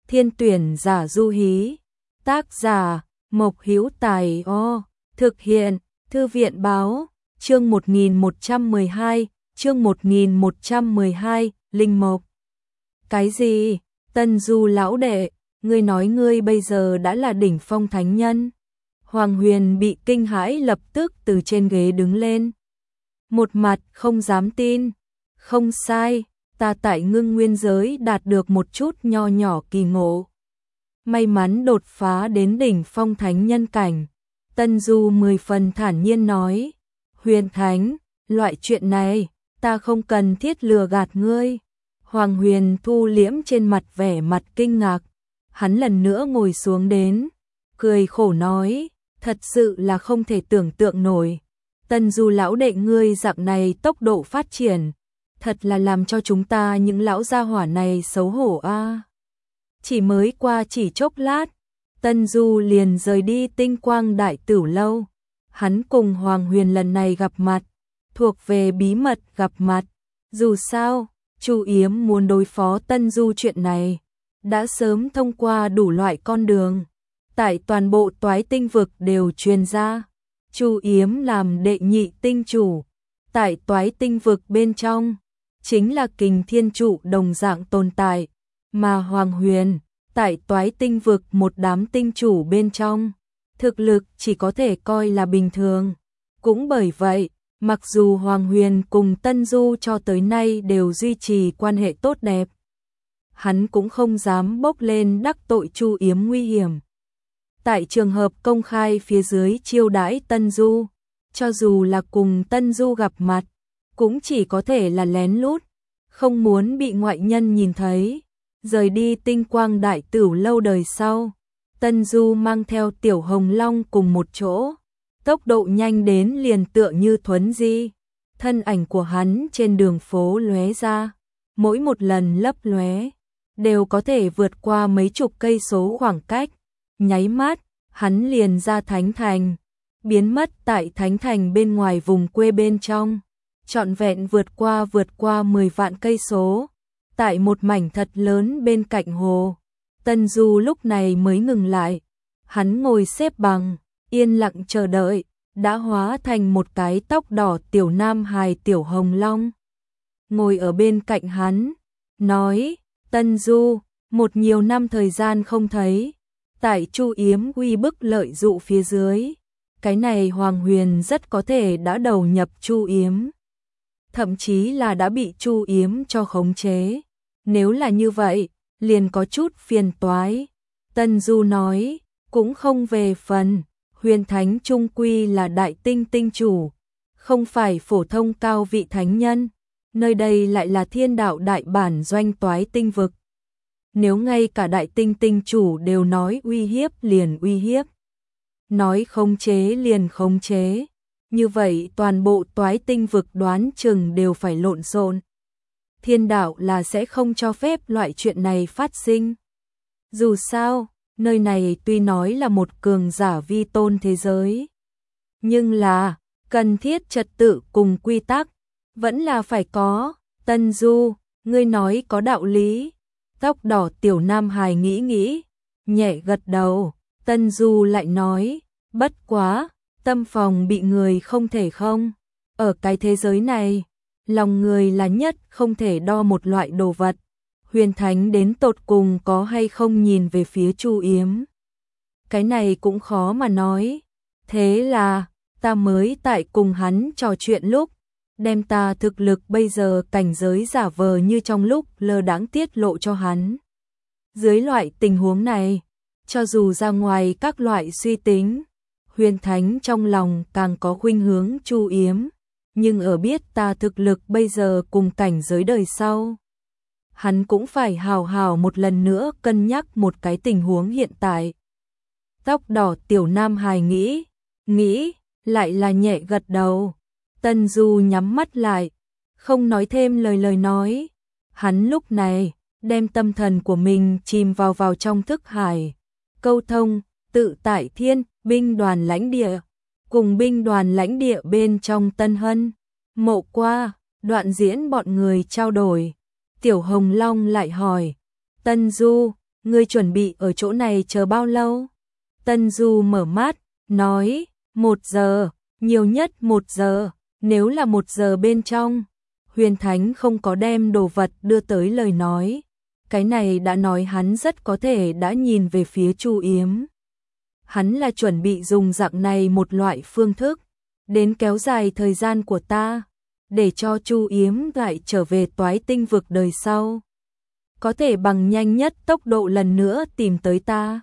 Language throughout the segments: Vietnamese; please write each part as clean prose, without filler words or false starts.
Thiên tuyển giả du hí. Tác giả Mộc Hữu Tài. Thực hiện Thư viện báo. Chương 1112, chương 1112, Linh Mộc. Cái gì? Tân Du lão đệ, ngươi nói ngươi bây giờ đã là đỉnh phong thánh nhân? Hoàng Huyền bị kinh hãi lập tức từ trên ghế đứng lên. Một mặt không dám tin. Không sai, ta tại Ngưng Nguyên giới đạt được một chút nho nhỏ kỳ ngộ. May mắn đột phá đến đỉnh phong thánh nhân cảnh. Tân Du 10 phần thản nhiên nói. Huyền Thánh, loại chuyện này, ta không cần thiết lừa gạt ngươi. Hoàng Huyền thu liễm trên mặt vẻ mặt kinh ngạc. Hắn lần nữa ngồi xuống đến, cười khổ nói, thật sự là không thể tưởng tượng nổi. Tân Du lão đệ ngươi dạng này tốc độ phát triển, thật là làm cho chúng ta những lão gia hỏa này xấu hổ a. Chỉ mới qua chỉ chốc lát, Tân Du liền rời đi Tinh Quang Đại Tửu lâu. Hắn cùng Hoàng Huyền lần này gặp mặt, thuộc về bí mật gặp mặt. Dù sao, Chu Yếm muốn đối phó Tân Du chuyện này, đã sớm thông qua đủ loại con đường. Tại toàn bộ Toái Tinh vực đều truyền ra, Chu Yếm làm đệ nhị tinh chủ. Tại Toái Tinh vực bên trong, chính là Kình Thiên Trụ đồng dạng tồn tại. Mà Hoàng Huyền, tại Toái Tinh vực một đám tinh chủ bên trong, thực lực chỉ có thể coi là bình thường. Cũng bởi vậy, mặc dù Hoàng Huyền cùng Tân Du cho tới nay đều duy trì quan hệ tốt đẹp, hắn cũng không dám bốc lên đắc tội Chu Yếm nguy hiểm. Tại trường hợp công khai phía dưới chiêu đãi Tân Du, cho dù là cùng Tân Du gặp mặt, cũng chỉ có thể là lén lút, không muốn bị ngoại nhân nhìn thấy. Rời đi Tinh Quang Đại Tửu lâu đời sau, Tân Du mang theo Tiểu Hồng Long cùng một chỗ, tốc độ nhanh đến liền tựa như thuấn di. Thân ảnh của hắn trên đường phố lóe ra, mỗi một lần lấp lóe đều có thể vượt qua mấy chục cây số khoảng cách. Nháy mắt, hắn liền ra Thánh Thành, biến mất tại Thánh Thành bên ngoài vùng quê bên trong, trọn vẹn vượt qua 10 vạn cây số. Tại một mảnh thật lớn bên cạnh hồ, Tân Du lúc này mới ngừng lại. Hắn ngồi xếp bằng, yên lặng chờ đợi, đã hóa thành một cái tóc đỏ tiểu nam hài Tiểu Hồng Long. Ngồi ở bên cạnh hắn, nói, Tân Du, một nhiều năm thời gian không thấy, tại Chu Yếm uy bức lợi dụ phía dưới, cái này Hoàng Huyền rất có thể đã đầu nhập Chu Yếm, thậm chí là đã bị Chu Yếm cho khống chế. Nếu là như vậy, liền có chút phiền toái. Tân Du nói, cũng không về phần, Huyền Thánh trung quy là đại tinh tinh chủ, không phải phổ thông cao vị thánh nhân, nơi đây lại là thiên đạo đại bản doanh Toái Tinh vực. Nếu ngay cả đại tinh tinh chủ đều nói uy hiếp liền uy hiếp, nói khống chế liền khống chế, như vậy toàn bộ Toái Tinh vực đoán chừng đều phải lộn xộn. Thiên đạo là sẽ không cho phép loại chuyện này phát sinh. Dù sao, nơi này tuy nói là một cường giả vi tôn thế giới, nhưng là cần thiết trật tự cùng quy tắc vẫn là phải có. Tân Du, ngươi nói có đạo lý. Tóc đỏ tiểu nam hài nghĩ, nhẹ gật đầu. Tân Du lại nói, bất quá, tâm phòng bị người không thể không. Ở cái thế giới này, lòng người là nhất không thể đo một loại đồ vật. Huyền Thánh đến tột cùng có hay không nhìn về phía Chu Yếm, cái này cũng khó mà nói. Thế là, ta mới tại cùng hắn trò chuyện lúc, đem ta thực lực bây giờ cảnh giới giả vờ như trong lúc lơ đãng tiết lộ cho hắn. Dưới loại tình huống này, cho dù ra ngoài các loại suy tính, Huyền Thánh trong lòng càng có khuynh hướng Chu Yếm, nhưng ở biết ta thực lực bây giờ cùng cảnh giới đời sau, hắn cũng phải hào hào một lần nữa cân nhắc một cái tình huống hiện tại. Tóc đỏ tiểu nam hài nghĩ, lại là nhẹ gật đầu. Tân Du nhắm mắt lại, không nói thêm lời nói. Hắn lúc này đem tâm thần của mình chìm vào trong thức hải, câu thông, tự tại thiên, binh đoàn lãnh địa, cùng binh đoàn lãnh địa bên trong Tân Hân, Mộ Qua, Đoạn Diễn bọn người trao đổi. Tiểu Hồng Long lại hỏi, Tân Du, ngươi chuẩn bị ở chỗ này chờ bao lâu? Tân Du mở mắt, nói, 1 giờ, nhiều nhất 1 giờ, nếu là 1 giờ bên trong, Huyền Thánh không có đem đồ vật đưa tới lời nói. Cái này đã nói hắn rất có thể đã nhìn về phía Chu Yếm. Hắn là chuẩn bị dùng dạng này một loại phương thức, đến kéo dài thời gian của ta, để cho Chu Yếm lại trở về Toái Tinh vực đời sau. Có thể bằng nhanh nhất tốc độ lần nữa tìm tới ta.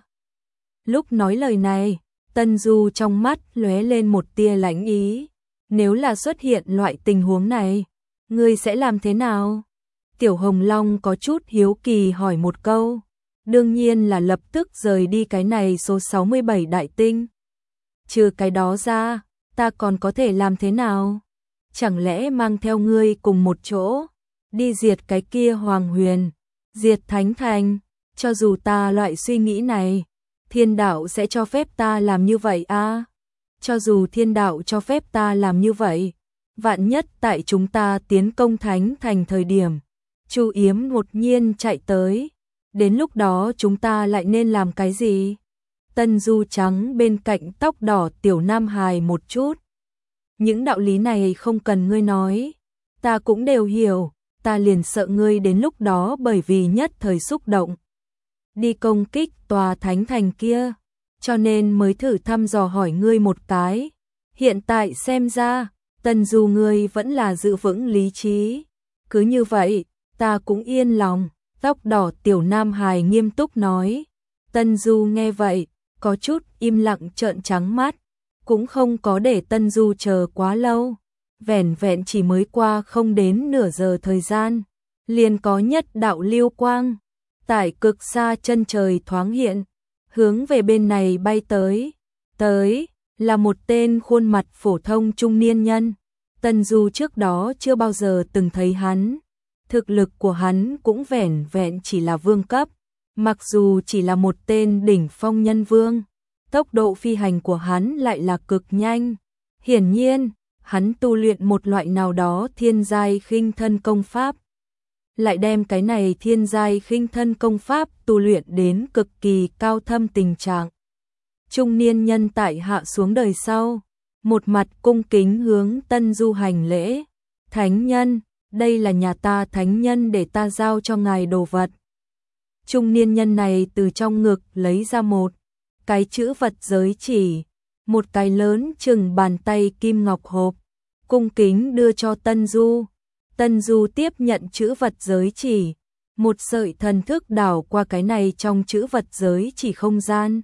Lúc nói lời này, Tân Du trong mắt lóe lên một tia lãnh ý. Nếu là xuất hiện loại tình huống này, ngươi sẽ làm thế nào? Tiểu Hồng Long có chút hiếu kỳ hỏi một câu. Đương nhiên là lập tức rời đi cái này số 67 đại tinh. Trừ cái đó ra, ta còn có thể làm thế nào? Chẳng lẽ mang theo ngươi cùng một chỗ, đi diệt cái kia Hoàng Huyền, diệt Thánh Thành? Cho dù ta loại suy nghĩ này, thiên đạo sẽ cho phép ta làm như vậy à? Cho dù thiên đạo cho phép ta làm như vậy, vạn nhất tại chúng ta tiến công Thánh Thành thời điểm, Chu Yếm đột nhiên chạy tới, đến lúc đó chúng ta lại nên làm cái gì? Tân Du trắng bên cạnh tóc đỏ tiểu nam hài một chút. Những đạo lý này không cần ngươi nói, ta cũng đều hiểu, ta liền sợ ngươi đến lúc đó bởi vì nhất thời xúc động, đi công kích tòa Thánh Thành kia, cho nên mới thử thăm dò hỏi ngươi một cái. Hiện tại xem ra, Tân Du ngươi vẫn là giữ vững lý trí. Cứ như vậy, ta cũng yên lòng. Tóc đỏ tiểu nam hài nghiêm túc nói. Tân Du nghe vậy, có chút im lặng trợn trắng mắt, cũng không có để Tân Du chờ quá lâu. Vẻn vẹn chỉ mới qua không đến nửa giờ thời gian, liền có nhất đạo lưu quang tại cực xa chân trời thoáng hiện, hướng về bên này bay tới. Tới là một tên khuôn mặt phổ thông trung niên nhân. Tân Du trước đó chưa bao giờ từng thấy hắn. Thực lực của hắn cũng vẻn vẹn chỉ là vương cấp, mặc dù chỉ là một tên đỉnh phong nhân vương, tốc độ phi hành của hắn lại là cực nhanh. Hiển nhiên, hắn tu luyện một loại nào đó thiên giai khinh thân công pháp, lại đem cái này thiên giai khinh thân công pháp tu luyện đến cực kỳ cao thâm tình trạng. Trung niên nhân tại hạ xuống đời sau, một mặt cung kính hướng Tân Du hành lễ. Thánh nhân, đây là nhà ta thánh nhân để ta giao cho ngài đồ vật. Trung niên nhân này từ trong ngực lấy ra một cái chữ vật giới chỉ, một cái lớn chừng bàn tay kim ngọc hộp, cung kính đưa cho Tân Du. Tân Du tiếp nhận chữ vật giới chỉ, một sợi thần thức đảo qua cái này trong chữ vật giới chỉ không gian.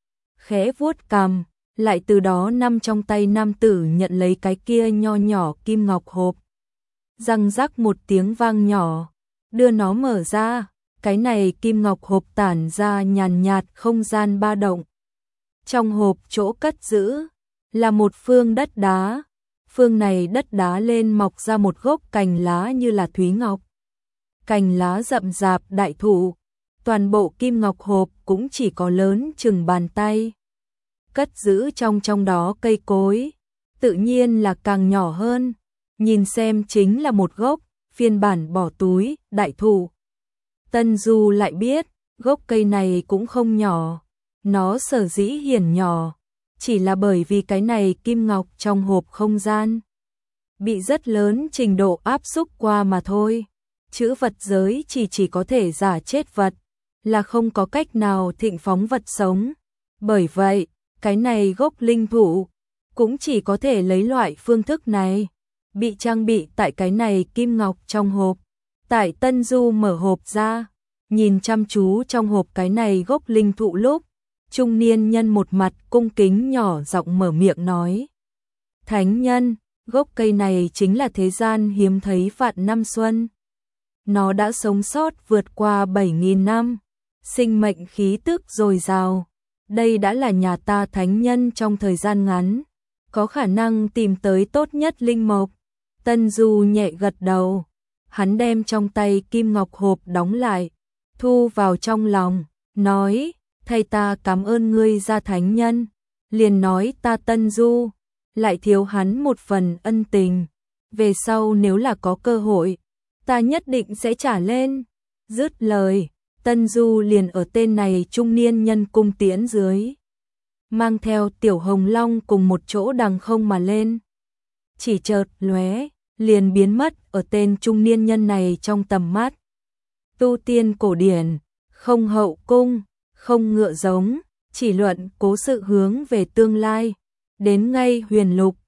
Khẽ vuốt cằm, lại từ đó nắm trong tay nam tử nhận lấy cái kia nho nhỏ kim ngọc hộp. Răng rắc một tiếng vang nhỏ, đưa nó mở ra, cái này kim ngọc hộp tản ra nhàn nhạt không gian ba động. Trong hộp chỗ cất giữ là một phương đất đá, phương này đất đá lên mọc ra một gốc cành lá như là thúy ngọc. Cành lá rậm rạp đại thụ, toàn bộ kim ngọc hộp cũng chỉ có lớn chừng bàn tay. Cất giữ trong đó cây cối, tự nhiên là càng nhỏ hơn, nhìn xem chính là một gốc phiên bản bỏ túi đại thụ. Tân Du lại biết, gốc cây này cũng không nhỏ, nó sở dĩ hiển nhỏ, chỉ là bởi vì cái này kim ngọc trong hộp không gian bị rất lớn trình độ áp xúc qua mà thôi. Chữ vật giới chỉ có thể giả chết vật, là không có cách nào thịnh phóng vật sống. Bởi vậy, cái này gốc linh thụ cũng chỉ có thể lấy loại phương thức này, bị trang bị tại cái này kim ngọc trong hộp. Tại Tân Du mở hộp ra, nhìn chăm chú trong hộp cái này gốc linh thụ lúc, trung niên nhân một mặt cung kính nhỏ giọng mở miệng nói. Thánh nhân, gốc cây này chính là thế gian hiếm thấy vạn năm xuân. Nó đã sống sót vượt qua 7.000 năm, sinh mệnh khí tức dồi dào. Đây đã là nhà ta thánh nhân trong thời gian ngắn, có khả năng tìm tới tốt nhất linh mộc. Tân Du nhẹ gật đầu, hắn đem trong tay kim ngọc hộp đóng lại, thu vào trong lòng, nói, thay ta cảm ơn ngươi gia thánh nhân. Liền nói ta Tân Du lại thiếu hắn một phần ân tình, về sau nếu là có cơ hội, ta nhất định sẽ trả lên. Dứt lời, Tân Du liền ở tên này trung niên nhân cung tiễn dưới, mang theo Tiểu Hồng Long cùng một chỗ đằng không mà lên. Chỉ chợt lóe, liền biến mất ở tên trung niên nhân này trong tầm mắt. Tu tiên cổ điển, không hậu cung, không ngựa giống, chỉ luận cố sự hướng về tương lai. Đến ngay huyền lục,